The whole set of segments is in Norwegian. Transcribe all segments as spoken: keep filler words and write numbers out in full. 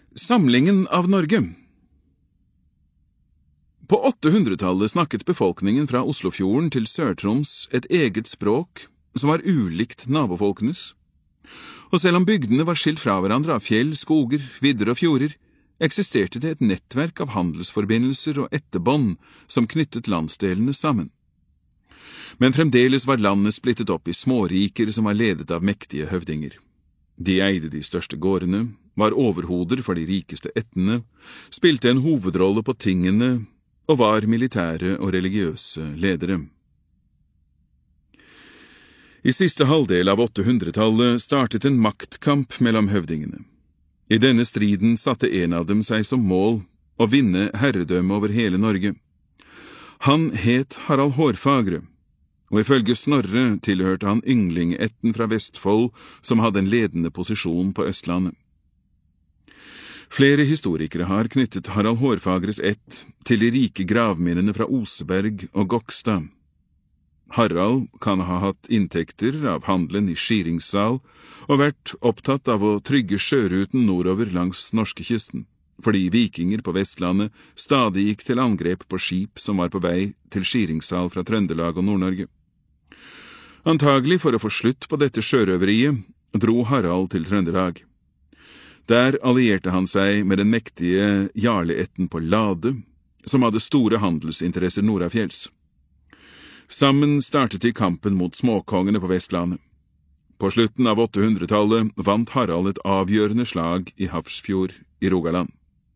Samlingen av Norge. På åttehundretallet snakket befolkningen fra Oslofjorden til Sør-Troms et eget språk som var ulikt nabofolkenes. Og selv om bygdene var skilt fra hverandre av fjell, skoger, vidder og fjorder, eksisterte det et nettverk av handelsforbindelser og etterbånd som knyttet landsdelene sammen. Men fremdeles var landet splittet opp i småriker som var ledet av mektige høvdinger. De eide de største gårdene, var overhoder for de rikeste ættene, spilte en hovedrolle på tingene og var militære og religiøse ledere. I siste halvdel av åttehundretallet startet en maktkamp mellom høvdingene. I denne striden satte en av dem seg som mål å vinne herredømme over hele Norge. Han het Harald Hårfagre, og ifølge Snorre tilhørte han ynglingeætten fra Vestfold som hadde en ledende posisjon på Østlandet. Flere historikere har knyttet Harald Hårfagres ætt til de rike gravminnene fra Oseberg og Gokstad. Harald kan ha hatt inntekter av handelen i Skiringssal og vært opptatt av å trygge sjøruten nordover langs norskekysten, fordi vikinger på Vestlandet stadig gikk til angrep på skip som var på vei til Skiringssal fra Trøndelag og Nord-Norge. Antagelig for å få slutt på dette sjørøveriet dro Harald til Trøndelag. Der allierte han seg med den mektige jarleætten på Lade, som hadde store handelsinteresser nordafjells. Sammen startet de kampen mot småkongene på Vestlandet. På slutten av åttehundretallet vant Harald et avgjørende slag i Hafrsfjord i Rogaland.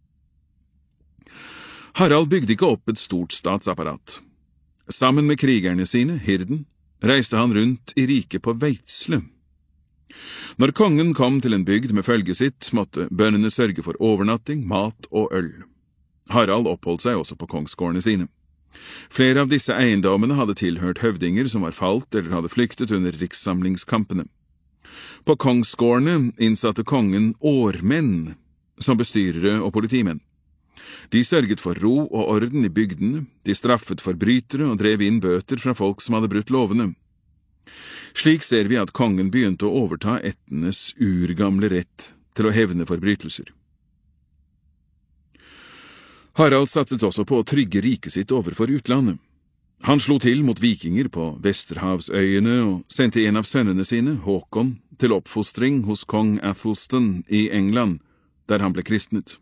Harald bygde ikke opp et stort statsapparat. Sammen med krigerne sine, hirden, reiste han rundt i riket på Veitsle. Når kongen kom til en bygd med følget sitt, måtte bøndene sørge for overnatting, mat og øl. Harald oppholdt seg også på kongsgårdene sine. Flere av disse eiendommene hadde tilhørt høvdinger som var falt eller hadde flyktet under rikssamlingskampene. På kongsgårdene innsatte kongen årmenn som bestyrere og politimenn. De sørget for ro og orden i bygdene, de straffet forbrytere og drev inn bøter fra folk som hadde brutt lovene. Slik ser vi at kongen begynte å overta ættenes urgamle rett til å hevne forbrytelser. Harald satset også på å trygge riket sitt overfor utlandet. Han slo til mot vikinger på Vesterhavsøyene og sendte en av sønnene sine, Håkon, til oppfostring hos kong Athelstan i England, der han ble kristnet.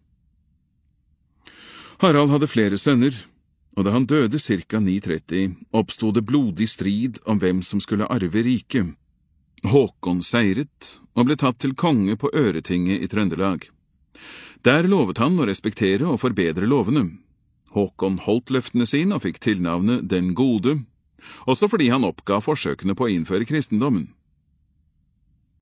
Harald hadde flere sønner, og da han døde ca. ni tretti, oppstod det blodig strid om hvem som skulle arve riket. Håkon seiret og ble tatt til konge på Øretinget i Trøndelag. Der lovet han å respektere og forbedre lovene. Håkon holdt løftene sine og fikk tilnavnet Den Gode, også fordi han oppga forsøkene på å innføre kristendommen.